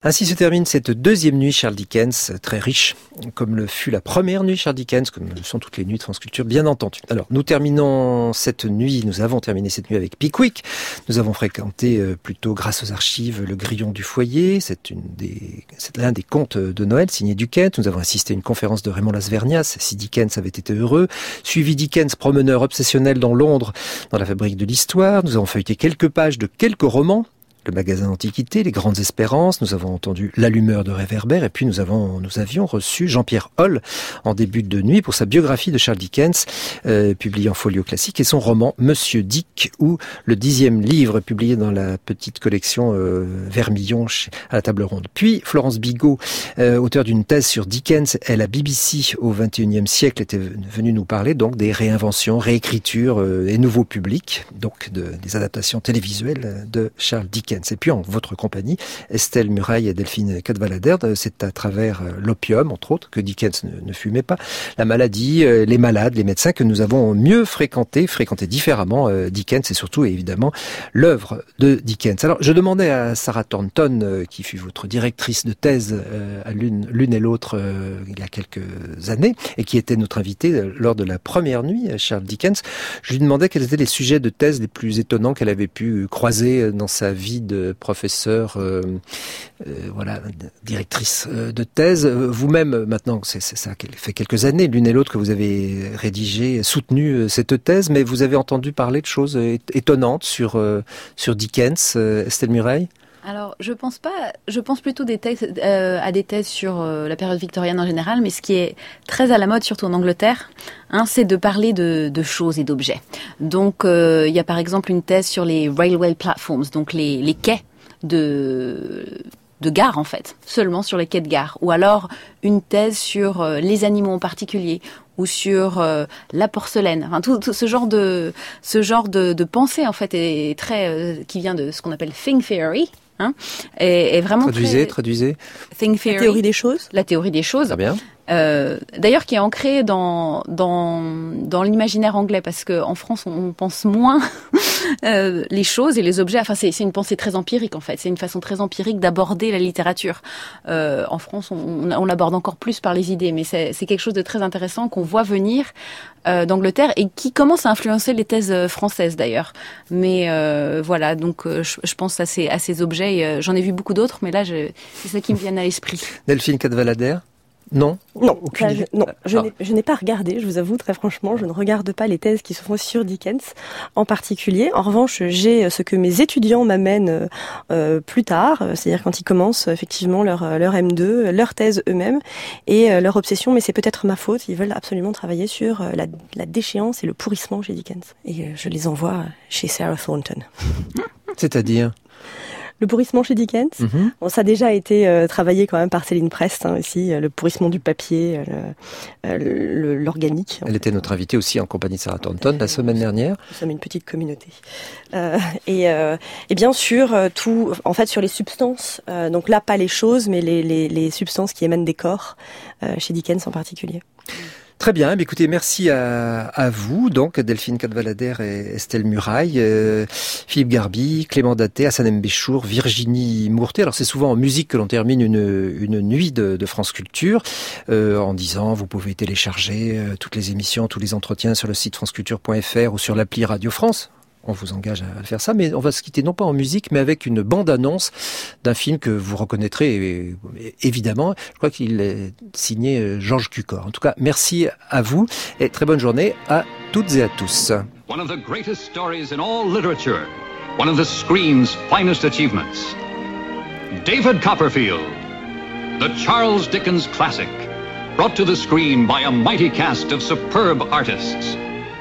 Ainsi se termine cette deuxième nuit Charles Dickens, très riche, comme le fut la première nuit Charles Dickens, comme le sont toutes les nuits de France Culture, bien entendu. Alors, nous avons terminé cette nuit avec Pickwick. Nous avons fréquenté, plutôt grâce aux archives, Le Grillon du Foyer. C'est l'un des contes de Noël signé Dickens. Nous avons assisté à une conférence de Raymond Lasvernias, Si Dickens avait été heureux. Suivi Dickens, promeneur obsessionnel dans Londres, dans la fabrique de l'histoire. Nous avons feuilleté quelques pages de quelques romans. Le magasin d'Antiquité, Les Grandes Espérances, nous avons entendu L'Allumeur de Réverbère et puis nous avions reçu Jean-Pierre Holl en début de nuit pour sa biographie de Charles Dickens, publiée en folio classique, et son roman Monsieur Dick, ou le 10e livre publié dans la petite collection Vermillon à la table ronde. Puis Florence Bigot, auteure d'une thèse sur Dickens et la BBC au XXIe siècle, était venue nous parler donc des réinventions, réécritures et nouveaux publics, donc des adaptations télévisuelles de Charles Dickens. Et puis en votre compagnie, Estelle Muraille et Delphine Cadwallader, c'est à travers l'opium, entre autres, que Dickens ne fumait pas, la maladie, les malades, les médecins, que nous avons mieux fréquenté différemment Dickens et surtout évidemment l'œuvre de Dickens. Alors je demandais à Sarah Thornton, qui fut votre directrice de thèse à l'une et l'autre il y a quelques années, et qui était notre invitée lors de la première nuit Charles Dickens, je lui demandais quels étaient les sujets de thèse les plus étonnants qu'elle avait pu croiser dans sa vie de professeur, directrice de thèse. Vous-même, maintenant, c'est ça fait quelques années, l'une et l'autre, que vous avez soutenu cette thèse, mais vous avez entendu parler de choses étonnantes sur Dickens, Estelle Muraille? Alors, je pense plutôt à des thèses sur la période victorienne en général, mais ce qui est très à la mode, surtout en Angleterre, c'est de parler de choses et d'objets. Donc, il y a par exemple une thèse sur les railway platforms, donc les quais de gare en fait, seulement sur les quais de gare, ou alors une thèse sur les animaux en particulier, ou sur la porcelaine. Enfin, tout ce genre de pensée en fait est très qui vient de ce qu'on appelle Thing Theory. Est vraiment traduisez. Thing Theory. La théorie des choses. La théorie des choses. Très bien. D'ailleurs, qui est ancrée dans l'imaginaire anglais, parce que en France, on pense moins les choses et les objets. Enfin, c'est une pensée très empirique en fait. C'est une façon très empirique d'aborder la littérature. En France, on l'aborde encore plus par les idées, mais c'est quelque chose de très intéressant qu'on voit venir d'Angleterre et qui commence à influencer les thèses françaises d'ailleurs. Mais voilà, donc je pense à ces objets. J'en ai vu beaucoup d'autres, mais là, c'est ça qui me vient à l'esprit. Delphine Cadwallader? Non, je n'ai pas regardé, je vous avoue très franchement, je ne regarde pas les thèses qui se font sur Dickens en particulier. En revanche, j'ai ce que mes étudiants m'amènent plus tard, c'est-à-dire quand ils commencent effectivement leur M2, leur thèse eux-mêmes et leur obsession, mais c'est peut-être ma faute, ils veulent absolument travailler sur la déchéance et le pourrissement chez Dickens. Et je les envoie chez Sarah Thornton. C'est-à-dire ? Le pourrissement chez Dickens, bon, ça a déjà été travaillé quand même par Céline Prest aussi, le pourrissement du papier, l'organique. Elle était notre invitée aussi en compagnie de Sarah Thornton la semaine dernière. Nous sommes une petite communauté. Et bien sûr, tout, en fait, sur les substances, donc là, pas les choses, mais les substances qui émanent des corps, chez Dickens en particulier. Très bien, écoutez, merci à vous, donc Delphine Cadwallader et Estelle Muraille, Philippe Garby, Clément Daté, Hassan M. Béchour, Virginie Mourté. Alors c'est souvent en musique que l'on termine une nuit de France Culture, en disant vous pouvez télécharger toutes les émissions, tous les entretiens sur le site franceculture.fr ou sur l'appli Radio France. On vous engage à faire ça, mais on va se quitter non pas en musique, mais avec une bande-annonce d'un film que vous reconnaîtrez évidemment. Je crois qu'il est signé Georges Cukor. En tout cas, merci à vous et très bonne journée à toutes et à tous. One of the greatest stories in all literature, one of the screen's finest achievements. David Copperfield, the Charles Dickens classic, brought to the screen by a mighty cast of superb artists.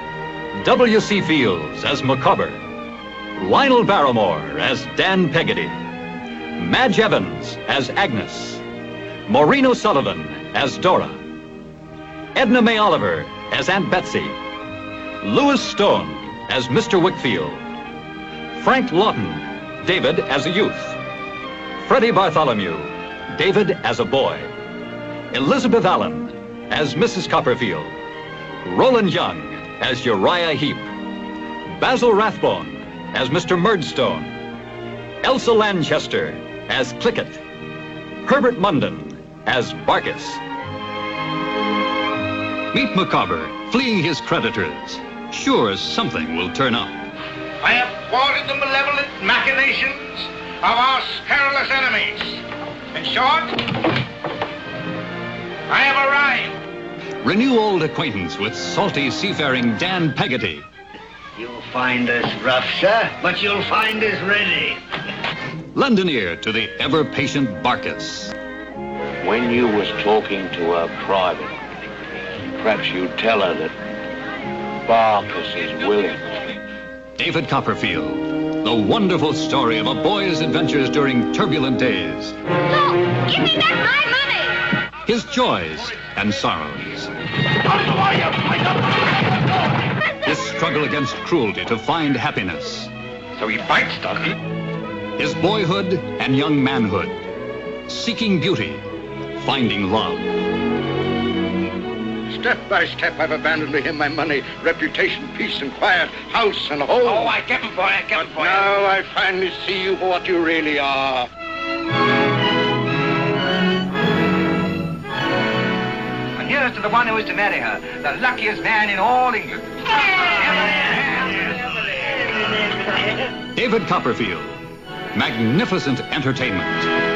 W.C. Fields as Micawber, Lionel Barrymore as Dan Peggotty, Madge Evans as Agnes, Maureen O'Sullivan as Dora, Edna May Oliver as Aunt Betsy, Louis Stone as Mr. Wickfield, Frank Lawton, David as a youth, Freddie Bartholomew, David as a boy, Elizabeth Allen as Mrs. Copperfield, Roland Young as Uriah Heep, Basil Rathbone as Mr. Murdstone, Elsa Lanchester as Clickett, Herbert Munden as Barkis. Meet Macabre, fleeing his creditors. Sure, something will turn up. I have thwarted the malevolent machinations of our scurrilous enemies. In short, I have arrived. Renew old acquaintance with salty seafaring Dan Peggotty. You'll find us rough, sir, but you'll find us ready. Londoner to the ever-patient Barkis. When you was talking to her private, perhaps you'd tell her that Barkis is willing. David Copperfield, the wonderful story of a boy's adventures during turbulent days. No, give me back my money! His joys and sorrows. His struggle against cruelty to find happiness. So he bites, does he? His boyhood and young manhood. Seeking beauty, finding love. Step by step, I've abandoned to him my money, reputation, peace, and quiet, house and home. Oh, I get him for you, But now I finally see you for what you really are. And here's to the one who is to marry her, the luckiest man in all England. David Copperfield. Magnificent entertainment.